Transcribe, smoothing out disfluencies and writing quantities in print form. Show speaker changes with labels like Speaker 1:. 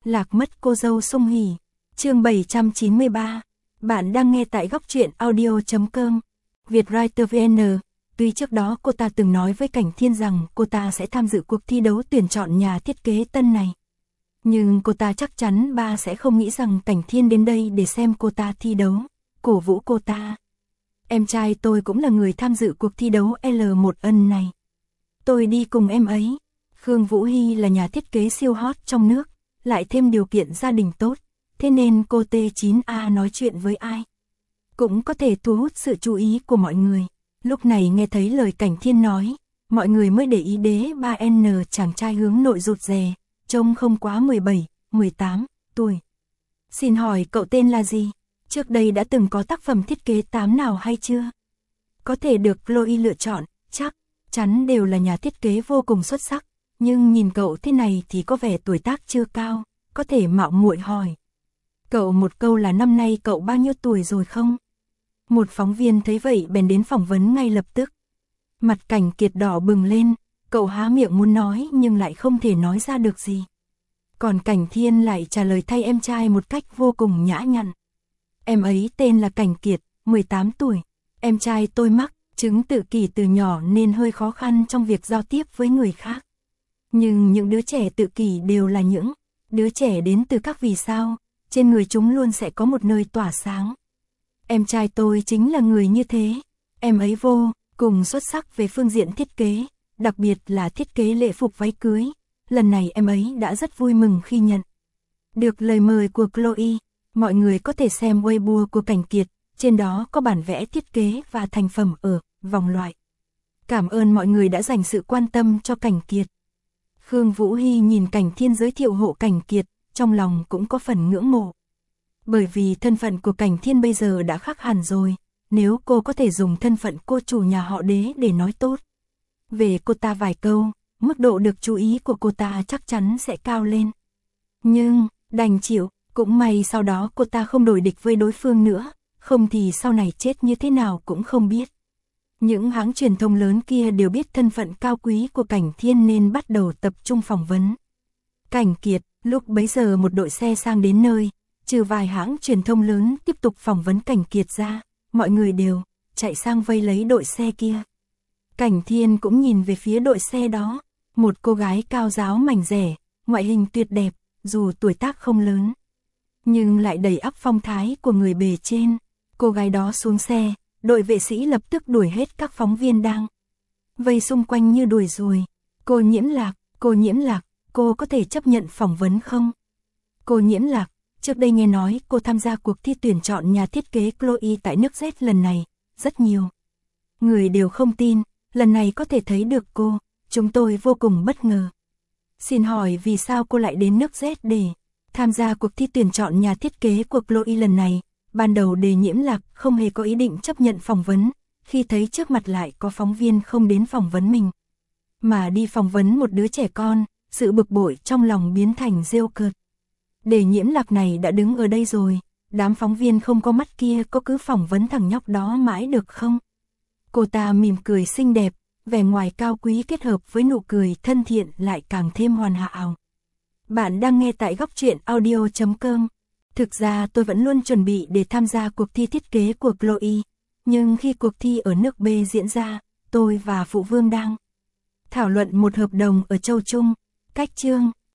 Speaker 1: Lạc mất cô dâu sung hỉ. Chương 793. Bạn đang nghe tại góc truyện audio.com. Vietwriter VN. Tuy trước đó cô ta từng nói với Cảnh Thiên rằng cô ta sẽ tham dự cuộc thi đấu tuyển chọn nhà thiết kế tân này. Nhưng cô ta chắc chắn ba sẽ không nghĩ rằng Cảnh Thiên đến đây để xem cô ta thi đấu, cổ vũ cô ta. Em trai tôi cũng là người tham dự cuộc thi đấu L1N này. Tôi đi cùng em ấy. Khương Vũ Hy là nhà thiết kế siêu hot trong nước, lại thêm điều kiện gia đình tốt, thế nên cô T9A nói chuyện với ai cũng có thể thu hút sự chú ý của mọi người. Lúc này nghe thấy lời Cảnh Thiên nói, mọi người mới để ý đế 3N chàng trai hướng nội rụt rè, trông không quá 17, 18 tuổi. Xin hỏi cậu tên là gì? Trước đây đã từng có tác phẩm thiết kế 8 nào hay chưa? Có thể được Chloe lựa chọn, chắc chắn đều là nhà thiết kế vô cùng xuất sắc, nhưng nhìn cậu thế này thì có vẻ tuổi tác chưa cao, có thể mạo muội hỏi. Cậu một câu là năm nay cậu bao nhiêu tuổi rồi không? Một phóng viên thấy vậy bèn đến phỏng vấn ngay lập tức. Mặt Cảnh Kiệt đỏ bừng lên, cậu há miệng muốn nói nhưng lại không thể nói ra được gì. Còn Cảnh Thiên lại trả lời thay em trai một cách vô cùng nhã nhặn. Em ấy tên là Cảnh Kiệt, 18 tuổi. Em trai tôi mắc chứng tự kỷ từ nhỏ nên hơi khó khăn trong việc giao tiếp với người khác. Nhưng những đứa trẻ tự kỷ đều là những đứa trẻ đến từ các vì sao, trên người chúng luôn sẽ có một nơi tỏa sáng. Em trai tôi chính là người như thế. Em ấy vô cùng xuất sắc về phương diện thiết kế, đặc biệt là thiết kế lễ phục váy cưới. Lần này em ấy đã rất vui mừng khi nhận được lời mời của Chloe. Mọi người có thể xem Weibo của Cảnh Kiệt, trên đó có bản vẽ thiết kế và thành phẩm ở vòng loại. Cảm ơn mọi người đã dành sự quan tâm cho Cảnh Kiệt. Khương Vũ Hy nhìn Cảnh Thiên giới thiệu hộ Cảnh Kiệt, trong lòng cũng có phần ngưỡng mộ. Bởi vì thân phận của Cảnh Thiên bây giờ đã khác hẳn rồi, nếu cô có thể dùng thân phận cô chủ nhà họ Đế để nói tốt về cô ta vài câu, mức độ được chú ý của cô ta chắc chắn sẽ cao lên. Nhưng, đành chịu, cũng may sau đó cô ta không đổi địch với đối phương nữa, không thì sau này chết như thế nào cũng không biết. Những hãng truyền thông lớn kia đều biết thân phận cao quý của Cảnh Thiên nên bắt đầu tập trung phỏng vấn Cảnh Kiệt. Lúc bấy giờ một đội xe sang đến nơi, trừ vài hãng truyền thông lớn tiếp tục phỏng vấn Cảnh Kiệt ra, mọi người đều chạy sang vây lấy đội xe kia. Cảnh Thiên cũng nhìn về phía đội xe đó, một cô gái cao ráo mảnh rẻ, ngoại hình tuyệt đẹp, dù tuổi tác không lớn, nhưng lại đầy ắp phong thái của người bề trên. Cô gái đó xuống xe, đội vệ sĩ lập tức đuổi hết các phóng viên đang vây xung quanh như đuổi ruồi. Cô Nhiễm Lạc, cô có thể chấp nhận phỏng vấn không? Cô Nhiễm Lạc, trước đây nghe nói cô tham gia cuộc thi tuyển chọn nhà thiết kế Chloe tại nước Z lần này, rất nhiều người đều không tin, lần này có thể thấy được cô, chúng tôi vô cùng bất ngờ. Xin hỏi vì sao cô lại đến nước Z để tham gia cuộc thi tuyển chọn nhà thiết kế của Chloe lần này? Ban đầu Đề Nhiễm Lạc không hề có ý định chấp nhận phỏng vấn, khi thấy trước mặt lại có phóng viên không đến phỏng vấn mình, mà đi phỏng vấn một đứa trẻ con, sự bực bội trong lòng biến thành rêu cợt. Đề Nhiễm Lạc này đã đứng ở đây rồi, đám phóng viên không có mắt kia có cứ phỏng vấn thằng nhóc đó mãi được không? Cô ta mỉm cười xinh đẹp, vẻ ngoài cao quý kết hợp với nụ cười thân thiện lại càng thêm hoàn hảo. Bạn đang nghe tại góc truyện audio.com. Thực ra tôi vẫn luôn chuẩn bị để tham gia cuộc thi thiết kế của Chloe, nhưng khi cuộc thi ở nước B diễn ra, tôi và Phụ Vương đang thảo luận một hợp đồng ở Châu Trung, cách chương